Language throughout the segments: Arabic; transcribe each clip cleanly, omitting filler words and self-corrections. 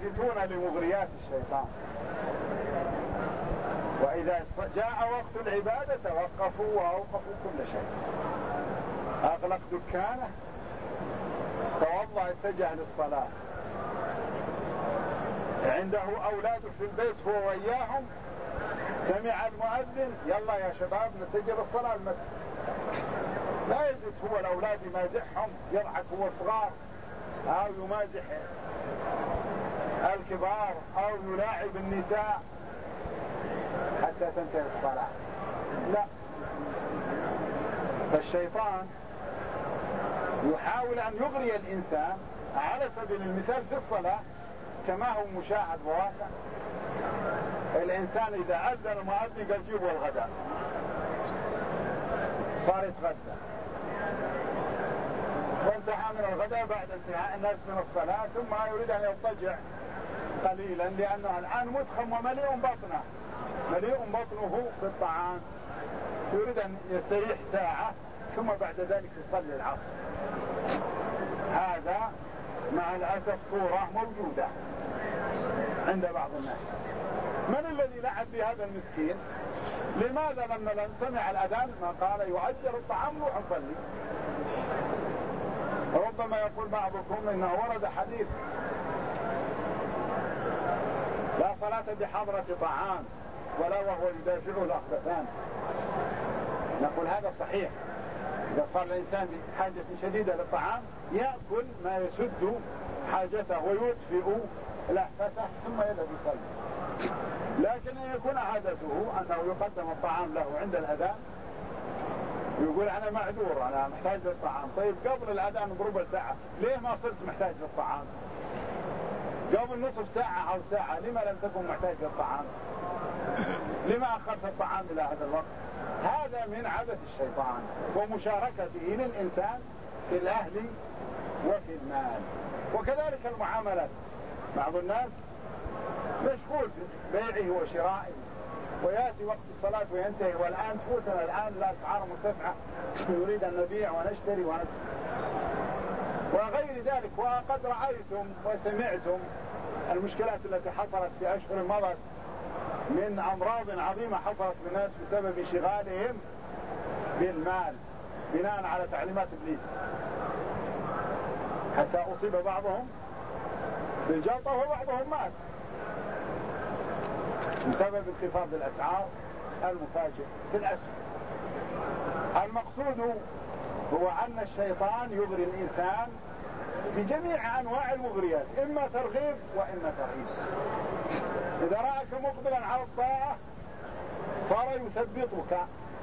يلتفتون لمغريات الشيطان، وإذا جاء وقت العبادة توقفوا وأوقفوا كل شيء، أغلق دكانه، توضأ اتجه للصلاة، عنده أولاده في البيت هو وياهم، سمع المؤذن يلا يا شباب نتجه للصلاة المسجد، لا يجلس هو الأولاد يمازحهم يضحك هو الصغار أو يمازح الكبار أو يلاعب النساء حتى تنتهي الصلاة، لا. فالشيطان يحاول أن يغري الإنسان على سبيل المثال في الصلاة كما هو مشاهد بواقع. الإنسان إذا أذن المؤذن قال جيبوا الغداء، صار يتغدى وانتهى من الغداء بعد انتهاء الناس من الصلاة، ثم يريد أن يضطجع قليلا لأنه الآن مدخم ومليء بطنه، مليء بطنه بالطعام، يريد أن يستريح ساعة ثم بعد ذلك يصلي العصر. هذا مع الأسف صورة موجودة عند بعض الناس. من الذي لعب بهذا المسكين؟ لماذا لما سمع الأذان ما قال يعجل الطعام روح نصلي؟ ربما يقول بعضكم إنه ورد حديث لا صلاة بحضرة طعام ولا وهو يدافعه الأخبثان. نقول هذا صحيح، إذا صار الإنسان بحاجة شديدة للطعام يأكل ما يسد حاجته ويدفئ لهفته ثم يذهب يصلي. لكن أن يكون عادته أنه يقدم الطعام له عند الأذان ويقول أنا معذور أنا محتاج للطعام. طيب قبل الأذان بربع ساعة ليه ما صرت محتاج للطعام؟ قبل نصف ساعة أو ساعة لما لم تكن محتاج للطعام؟ لما أخرت الطعام إلى هذا الوقت؟ هذا من عبث الشيطان ومشاركته للإنسان في الأهل وفي المال. وكذلك المعاملات، بعض الناس مشغول ببيعه وشرائه ويأتي وقت الصلاة وينتهي والآن فوتنا الآن الأسعار مرتفعة نريد أن نبيع ونشتري وغير ذلك. وقد رأيتم وسمعتم المشكلات التي حصلت في أشهر مضت من أمراض عظيمة حصلت بالناس بسبب انشغالهم بالمال بناء على تعليمات إبليس، حتى أصيب بعضهم بالجلطة وبعضهم مات بسبب انخفاض الأسعار المفاجئ في الأسهم. المقصود هو أن الشيطان يغري الإنسان بجميع أنواع المغريات، إما ترغيب وإما ترهيب. إذا رأك مقبلا على الطاعة صار يثبطك،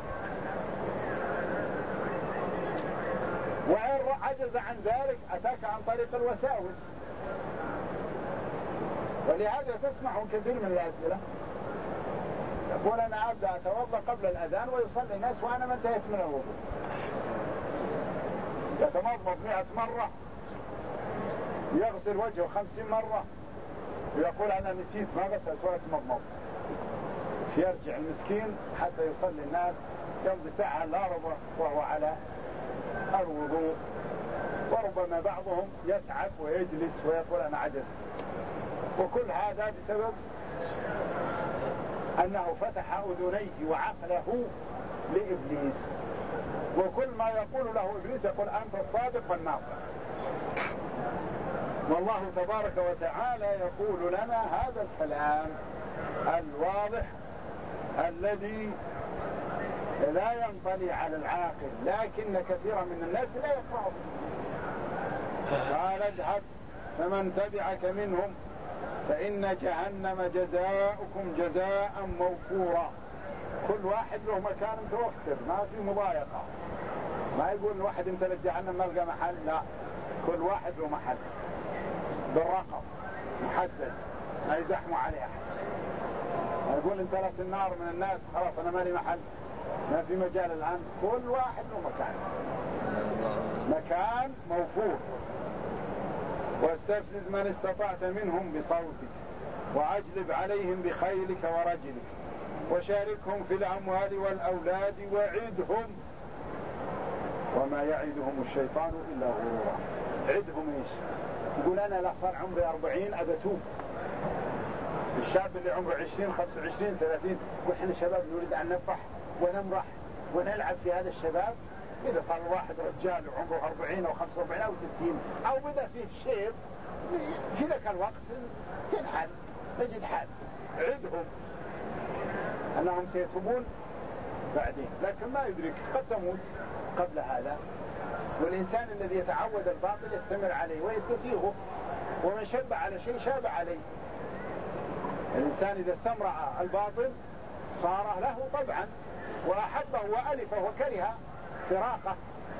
وإن عجز عن ذلك أتاك عن طريق الوساوس. ولهذا تسمع كثير من الأسئلة يقول أنا أبدأ أتوضأ قبل الأذان ويصلي الناس وأنا ما انتهيت من الوضوء، يتمضمض 100 مرة، يغسل وجهه 50 مرة، ويقول أنا نسيت ما غسلت ولا تمضمض. يرجع المسكين حتى يصلي الناس يمضي ساعة لا ربع وهو على الوضوء. وربما بعضهم يتعب ويجلس ويقول أنا عجزت، وكل هذا بسبب أنه فتح أذنيه وعقله لإبليس. وكل ما يقول له إبليس يقول أنت الصادق والناطق. والله تبارك وتعالى يقول لنا هذا الكلام الواضح الذي لا ينطلي على العاقل، لكن كثيرا من الناس لا يقرأه. قال اذهب فمن تبعك منهم فإن جهنم جزاؤكم جزاء موفورا. كل واحد له مكان متوفر، ما في مضايقة. ما يقول الواحد انت للجهنم ما لقى محل، لا، كل واحد له محل بالرقم محدد ما يزحموا عليه أحد. ما يقول انت لك النار من الناس خلاص انا مالي محل، ما في مجال الآن. كل واحد له مكان موفور. واستفزز من استطعت منهم بصوتك وأجلب عليهم بخيلك ورجلك وشاركهم في الأموال والأولاد وعدهم وما يعدهم الشيطان إلا غرورا. عدهم إيش؟ يقول أنا لا صار عمري 40 أبتوب الشاب اللي عمره 20 25 30 وإحنا شباب نريد أن نفرح ونمرح ونلعب في هذا الشباب. إذا صار الواحد رجال وعمره 40 أو 45 أو 60 أو بدأ فيه شيب في ذاك الوقت تنحل نجد حال عدهم أنهم سيتوبون بعدين، لكن ما يدرك قد تموت قبل هذا. والإنسان الذي يتعود الباطل يستمر عليه ويستسيغه، ومن شب على شيء شاب عليه. الإنسان إذا استمرع الباطل صار له طبعا وأحبه وألفه وكره فراقه.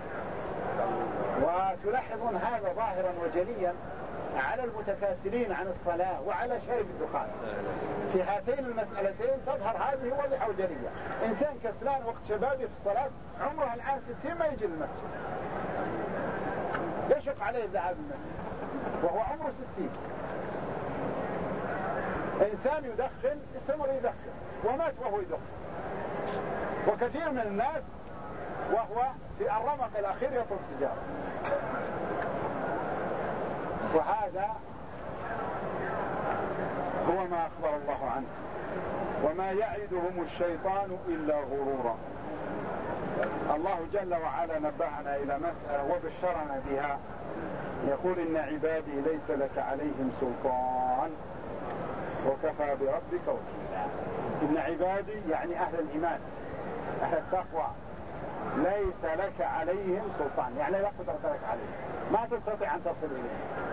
وتلاحظون هذا ظاهرا وجليا على المتكاسلين عن الصلاة وعلى شارب الدخان. في هاتين المسألتين تظهر هذه واضحة وجلية. إنسان كسلان وقت شبابه في الصلاة عمره الآن 60 ما يجي للمسجد، يشق عليه الذهاب للمسجد وهو عمره 60. إنسان يدخن استمر يدخن ومات وهو يدخن، وكثير من الناس وهو في الرمق الأخير يطلب سجارة. وهذا هو ما أخبر الله عنه. وما يعدهم الشيطان إلا غرورا. الله جل وعلا نبهنا إلى مسألة وبشرنا بها، يقول إن عبادي ليس لك عليهم سلطان وكفى بربك وكيلا. إن عبادي يعني أهل الإيمان أهل التقوى ليس لك عليهم سلطان، يعني لا قدرة لك عليهم، ما تستطيع أن تصل إليه.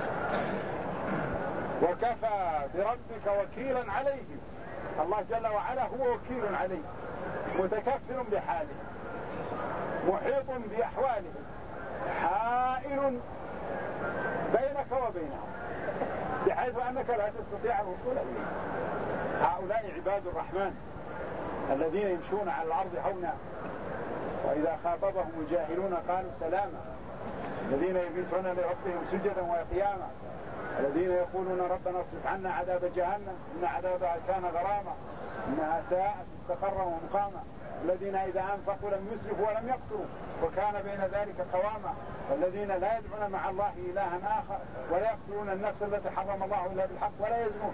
وكفى بربك وكيلا عليهم. الله جل وعلا هو وكيل عليه، متكفل بحاله، محيط بأحواله، حائل بينك وبينهم بحيث أنك لا تستطيع الوصول إليه. هؤلاء عباد الرحمن الذين يمشون على الأرض هونا وإذا خاطبهم الجاهلون قالوا سلاما، الذين يبيتون لربهم سجدا وقياما، الذين يقولون ربنا اصرف عنا عذاب جهنم إن عذابها كان غراما إنها ساءت مستقرا ومقاما، الذين إذا أنفقوا لم يسرفوا ولم يقتروا وكان بين ذلك قواما، والذين لا يدعون مع الله إلها آخر ولا يقتلون النفس التي حرم الله إلا بالحق ولا يزنون.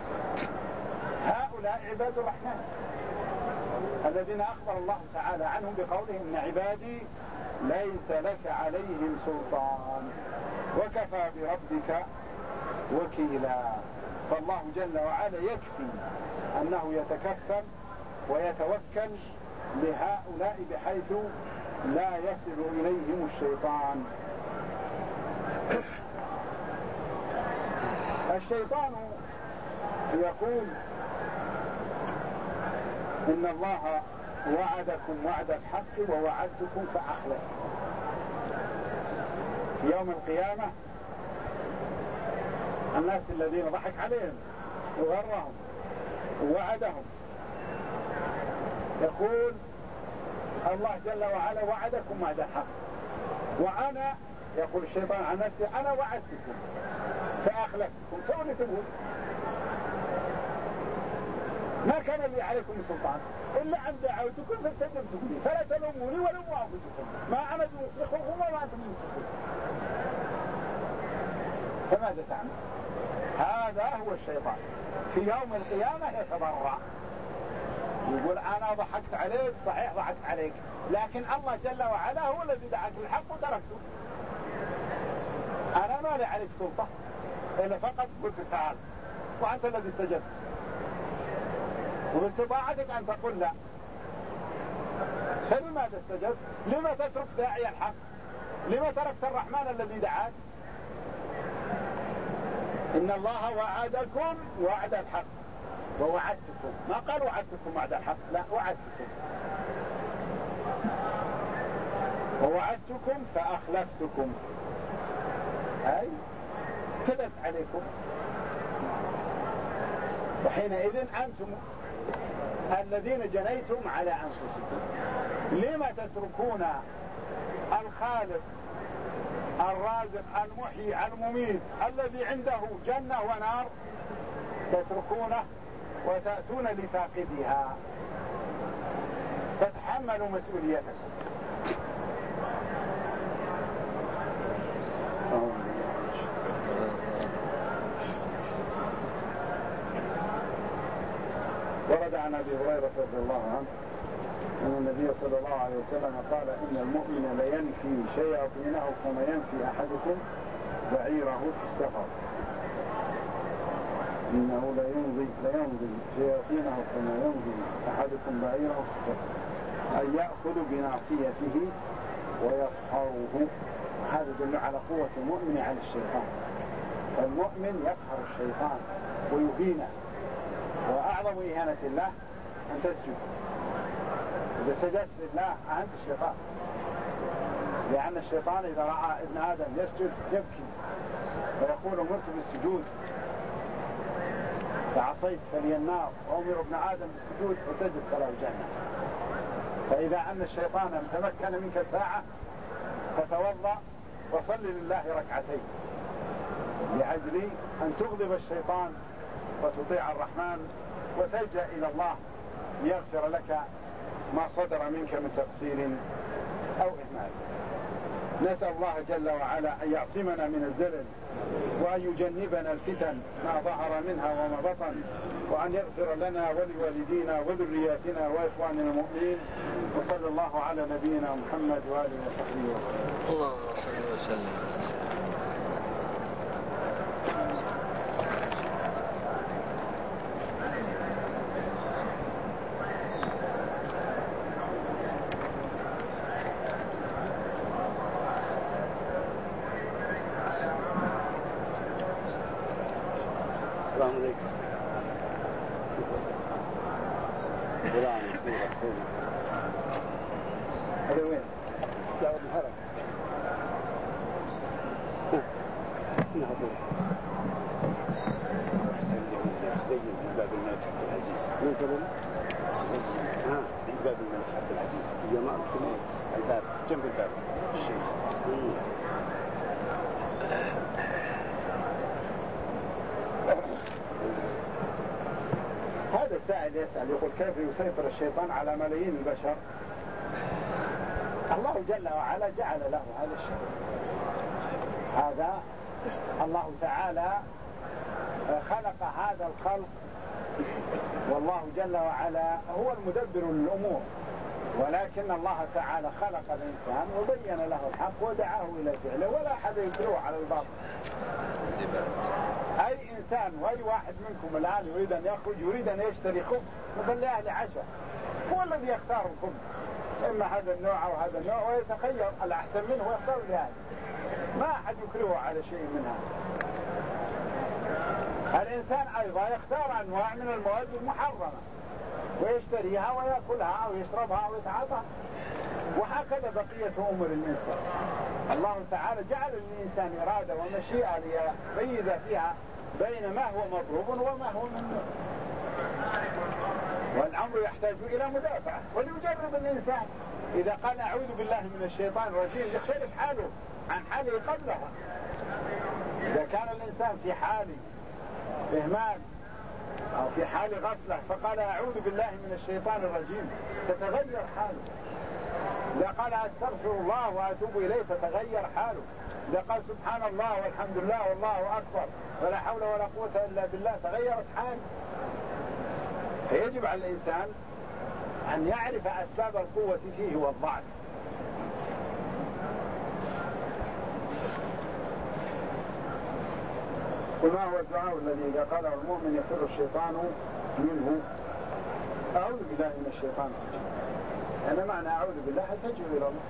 هؤلاء عباد الرحمن الذين أخبر الله تعالى عنهم بقولهم إن عبادي ليس لك عليهم سلطان وكفى بربك وكيلا. فالله جل وعلا يكفي أنه يتكفل ويتوكل لهؤلاء بحيث لا يصل إليهم الشيطان. الشيطان يقول إن الله وعدكم وعد الحق ووعدتكم فأخلفتم. يوم القيامة الناس الذين ضحك عليهم وغرهم ووعدهم يقول الله جل وعلا وعدكم وعد الحق وأنا، يقول الشيطان عن نفسه، أنا وعدتكم فأخلفتكم. سووا تقول ما كان لي عليكم سلطان إلا أن دعوتكم فاستجبتم لي فلا تلوموني ولوموا أنفسكم ما أنا بمصرخكم وما أنتم بمصرخون. فماذا تعمل؟ هذا هو الشيطان في يوم القيامة يتضرع يقول أنا ضحكت عليك، صحيح ضحكت عليك، لكن الله جل وعلا هو الذي دعاك الحق وتركته. أنا ما لي عليك سلطة إلا فقط قلت تعال وأنت الذي استجبت، وباستطاعتك أن تقول لا. فلماذا استجبت؟ لما تترك داعي الحق؟ لما تركت الرحمن الذي دعاك؟ إن الله وعدكم وعد الحق ووعدتكم، ما قال وعدتكم وعد الحق، لا وعدتكم ووعدتكم فأخلفتكم، أي كذبت عليكم. وحينئذ أنتم الذين جنيتم على أنفسكم. لما تتركون الخالق الرازق المحيي المميت الذي عنده جنة ونار، تتركونه وتأتون لفاقدها، فتحملوا مسؤوليتكم. ورد عن أبي هريرة رضي الله عنه أن النبي صلى الله عليه وسلم قال إن المؤمن لينفي شياطينه كما ينفي أحدكم بعيره في السفر. إنه ليمضي شياطينه كما يمضي أحدكم بعيره في السفر، أن يأخذ بناصيته ويقهره. هذا يدل على قوة المؤمن على الشيطان. فالمؤمن يقهر الشيطان ويهينه، وأعظم إهانة الله أن تسجد. إذا سجدت لله أهنت الشيطان، لأن الشيطان إذا رأى ابن آدم يسجد يبكي ويقول أمرت بالسجود فعصيت فلي النار، وأمر ابن آدم بالسجود فسجد فله الجنة. فإذا أن الشيطان تمكن منك ساعة فتوضأ وصل لله ركعتين لأجل أن تغضب الشيطان وتطيع الرحمن وتلجأ إلى الله ليغفر لك ما صدر منك من تقصير أو إهمال. نسأل الله جل وعلا أن يعصمنا من الزلل، وأن يجنبنا الفتن ما ظهر منها وما بطن، وأن يغفر لنا ولوالدينا وذرياتنا وإخواننا المؤمنين. وصلى الله على نبينا محمد وآله وصحبه وسلم. اللهم صل وسلم. السلام عليكم. هذا وين؟ لا الهرم. زي باب الملك عبد العزيز. من كلمة؟ عند باب الملك عبد العزيز. جماعة الباب جنب الباب الشيء. هذا السائل يسأل يقول كيف يسيطر الشيطان على ملايين البشر؟ الله جل وعلا جعل له هذا الشيء. هذا الله تعالى خلق هذا الخلق، والله جل وعلا هو المدبر للأمور، ولكن الله تعالى خلق الإنسان وبين له الحق ودعاه إلى فعله، ولا أحد يكره على الباطل. أي إنسان وأي واحد منكم الآن يريد أن يخرج، يريد أن يشتري خبز مثل لأهل عشاء، هو الذي يختار الخبز، إما هذا النوع أو هذا النوع، ويتخير الأحسن منه ويختار لهذا، ما أحد يكرهه على شيء منها. الإنسان أيضا يختار أنواع من المواد المحرمة ويشتريها ويأكلها أو يشربها أو يتعاطاها، وهكذا بقية أمور الإنسان. الله تعالى جعل للإنسان إرادة ومشيئة ليميز فيها بين ما هو مطلوب وما هو ممنوع، والأمر يحتاج إلى مدافعة. وليجرب الإنسان إذا قال أعوذ بالله من الشيطان الرجيم يختلف حاله عن حاله قبلها. إذا كان الإنسان في حال إهمال أو في حال غفلة فقال أعوذ بالله من الشيطان الرجيم تتغير حاله. إذا قال أستغفر الله وأتوب إليه تتغير حاله. إذا قال سبحان الله والحمد لله والله أكبر ولا حول ولا قوة إلا بالله تغيرت حاله. فيجب على الإنسان أن يعرف أسباب القوة فيه والضعف. وما هو الدعاء الذي إذا قاله المؤمن يفر الشيطان منه؟ أعوذ بالله من الشيطان. أنا معنى أعوذ بالله ألتجئ إلى الله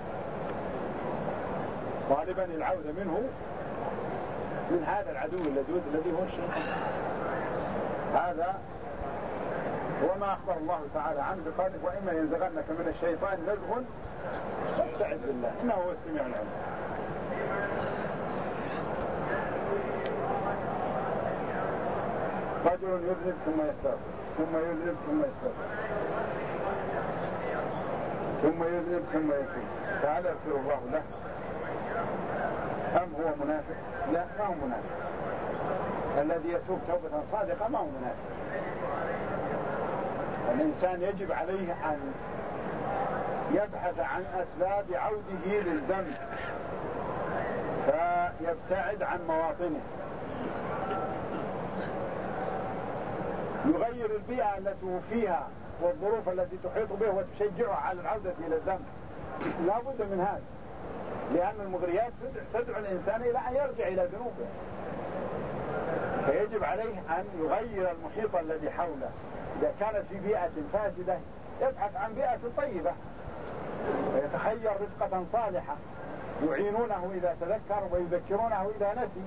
طالبا العوذ منه، من هذا العدو اللدود الذي هو الشيطان. هذا هو ما أخبر الله تعالى عنه بقوله وإما ينزغنك من الشيطان نزغ فاستعذ بالله إنه هو السميع العليم. رجل يذنب ثم يستغفر ثم يذنب ثم يستغفر ثم يذنب ثم يتوب، فهل يغفر الله له أم هو منافق؟ لا، ما هو منافق. الذي يتوب توبة صادقة ما هو منافق. الإنسان يجب عليه أن يبحث عن أسباب عوده للذنب فيبتعد عن مواطنه. يغير البيئة التي هو فيها والظروف التي تحيط به وتشجعه على العودة إلى الذنب. لا بد من هذا، لأن المغريات تدعو الإنسان إلى أن يرجع إلى ذنوبه، فيجب عليه أن يغير المحيط الذي حوله. إذا كانت في بيئة فاسدة يبحث عن بيئة طيبة ويتخير رفقة صالحة يعينونه إذا تذكر ويذكرونه إذا نسي.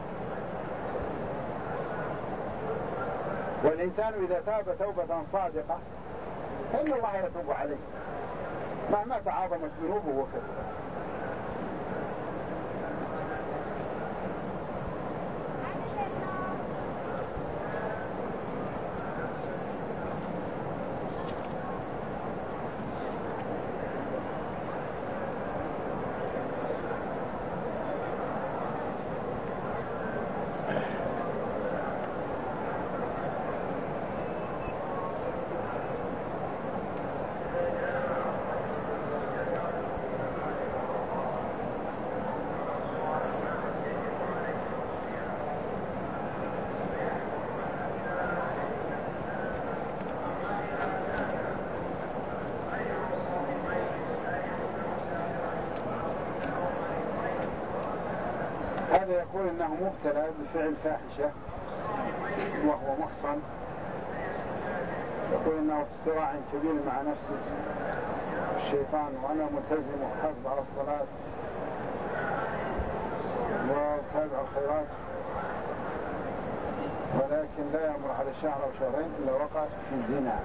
والإنسان إذا تاب توبة صادقة فإن الله يتوب عليه مهما تعاظمت ذنوبه وكذبه. هذا يقول إنه مبتلى بفعل فاحشة وهو محصن، يقول إنه في صراع كبير مع نفسه الشيطان، وأنا ملتزم وحافظ على الصلاة وتابع الخيرات، ولكن لا يمر على شهر أو شهرين إلا وقعت في الزنا.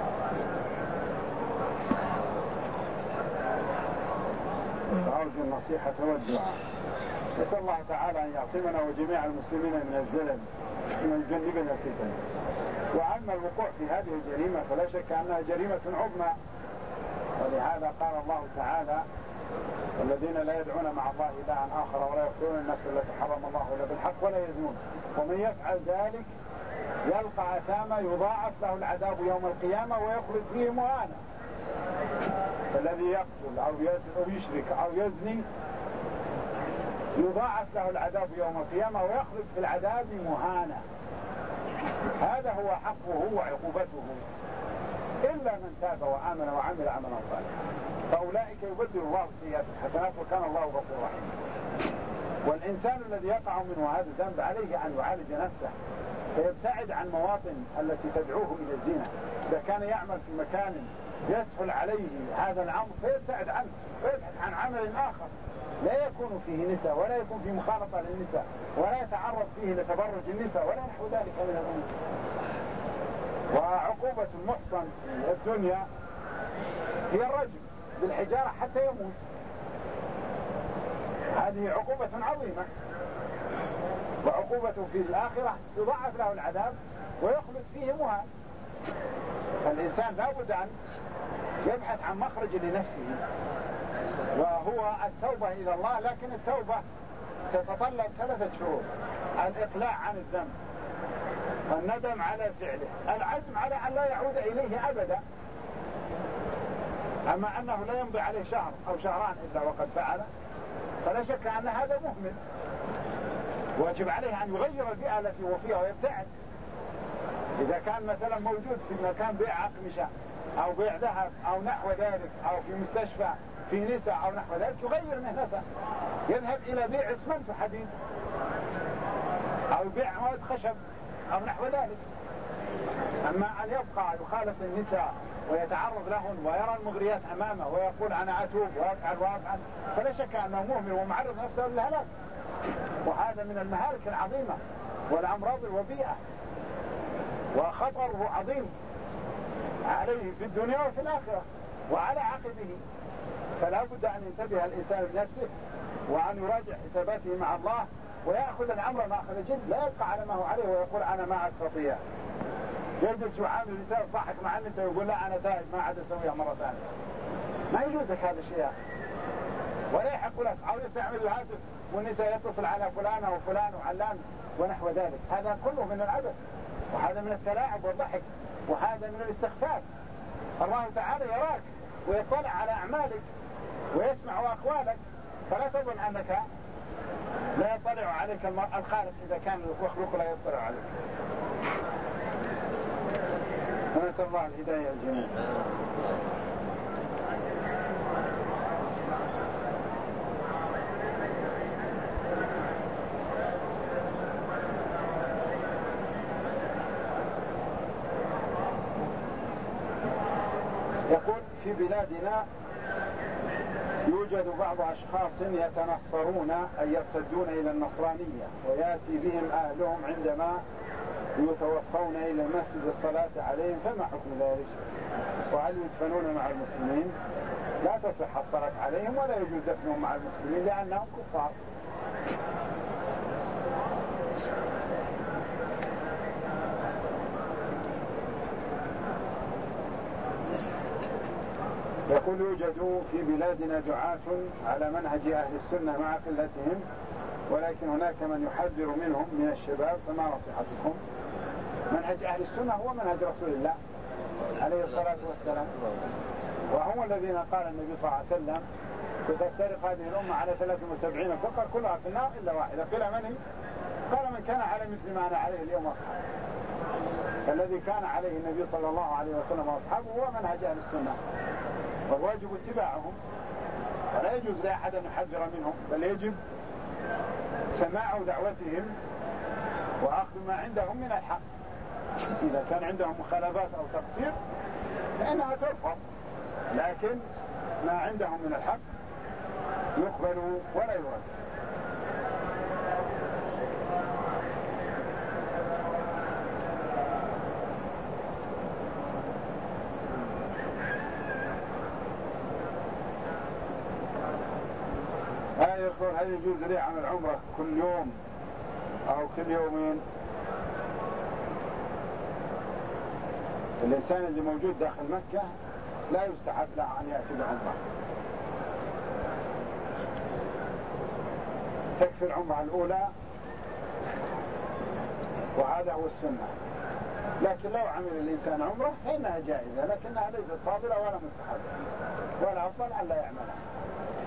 فأرجو النصيحة والدعاء. نسأل الله تعالى أن يعصمنا وجميع المسلمين من الزلل من جنبنا الفتن. وأما الوقوع في هذه الجريمة فلا شك أنها جريمة عظمى، ولهذا قال الله تعالى: والذين لا يدعون مع الله إلها آخر ولا يقتلون النفس التي حرم الله إلا بالحق ولا يزنون ومن يفعل ذلك يلقى أثاما يضاعف له العذاب يوم القيامة ويخلد فيه مهانا. فالذي يقتل أو يشرك أو يزني يضاعف له العذاب يوم القيامة ويخلد في العذاب مهانا. هذا هو حقه وعقوبته، إلا من تاب وآمن وعمل عملا صالحا فأولئك يبدل الله السيئات الحسنات وكان الله غفورا رحيما. والإنسان الذي يقع منه هذا الذنب عليه أن يعالج نفسه فيبتعد عن مواطن التي تدعوه إلى الزنا. إذا كان يعمل في مكان يسهل عليه هذا الأمر فيبتعد عنه ويبحث عن عمل آخر لا يكون فيه نساء ولا يكون فيه مخالطة للنساء ولا يتعرض فيه لتبرج النساء ولا نحو ذلك من الأمور. وعقوبة المحصن في الدنيا هي الرجم بالحجارة حتى يموت. هذه عقوبة عظيمة، وعقوبته في الآخرة يضاعف له العذاب ويخلد فيه مهان. فالإنسان لا بد أن يبحث عن مخرج لنفسه، وهو التوبة إلى الله. لكن التوبة تتطلب 3 شروط: الإقلاع عن الذنب، الندم على فعله، العزم على أن لا يعود إليه أبدا. أما أنه لا يمضي عليه شهر أو شهران إلا وقد فعله فلا شك أن هذا مهمل، واجب عليه أن يغير البيئة التي هو فيها ويبتعد. إذا كان مثلا موجود في مكان بيع أقمشة أو بيع ذهب أو نحو ذلك أو في مستشفى في نساء أو نحو ذلك يغير مهنته، يذهب إلى بيع اسمنت وحديد أو بيع مواد خشب أو نحو ذلك. أما أن يبقى يخالف النساء ويتعرض لهن ويرى المغريات أمامه ويقول أنا أتوب وأفعل فلا شك أنه مهمل ومعرض نفسه للهلاك. وهذا من المهالك العظيمة والأمراض الوبيئة، وخطره عظيم عليه في الدنيا وفي الآخرة وعلى عقبه. فلا بد أن ينتبه الإنسان بنفسه وأن يراجع حساباته مع الله ويأخذ الأمر مأخذ جد، لا يبقى على ما هو عليه ويقول أنا ما أستطيع. يجلس يعامل النساء يضحك مع النساء ويقول لا أنا تائب ما عاد أسويها مرة ثانية. ما يجوز لك هذا الشيء، ولا يحق لك. أو يستعمل الهاتف والنساء يتصل على فلانة وفلان وعلان ونحو ذلك. هذا كله من العبث، وهذا من التلاعب والضحك، وهذا من الاستخفاف. الله تعالى يراك ويطلع على أعمالك ويسمع أقوالك، فلا تظن أنك لا يطلع عليك الخالق إذا كان المخلوق لا يطلع عليك. نسأل الله الهداية الجميع. يقول في بلادنا يوجد بعض أشخاص يتنصرون أي يرتدون إلى النصرانية ويأتي بهم أهلهم عندما يتوفون إلى المسجد الصلاة عليهم، فما حكم ذلك؟ وهل يدفنون مع المسلمين؟ لا تصح الصلاة عليهم ولا يجوز دفنهم مع المسلمين لأنهم كفار. يقول يوجد في بلادنا دعاة على منهج أهل السنة مع قلتهم، ولكن هناك من يحذر منهم من الشباب، فما نصيحتكم؟ منهج أهل السنة هو منهج رسول الله عليه الصلاة والسلام، وهم الذين قال النبي صلى الله عليه وسلم ستفترق هذه الأمة على 73 فرقة كلها في النار إلا واحدة. قيل من؟ قال من كان على مثل ما أنا عليه اليوم أصحابه. فالذي كان عليه النبي صلى الله عليه وسلم وأصحابه هو منهج أهل السنة، والواجب اتباعهم، ولا يجوز لأحد أن يحذر منهم، بل يجب سماع دعوتهم وأخذ ما عندهم من الحق. إذا كان عندهم مخالفات أو تقصير فإنها ترفض، لكن ما عندهم من الحق يقبل ولا يرد. يقول هل يجوز لي عمل عمرة كل يوم أو كل يومين؟ الإنسان اللي موجود داخل مكة لا يستحب له أن يأتي بعمرة، تكفي العمرة الأولى وهذا هو السنة. لكن لو عمل الإنسان عمرة فإنها جائزة، لكنها ليست فاضلة ولا مستحبة، ولا أفضل أن لا يعملها.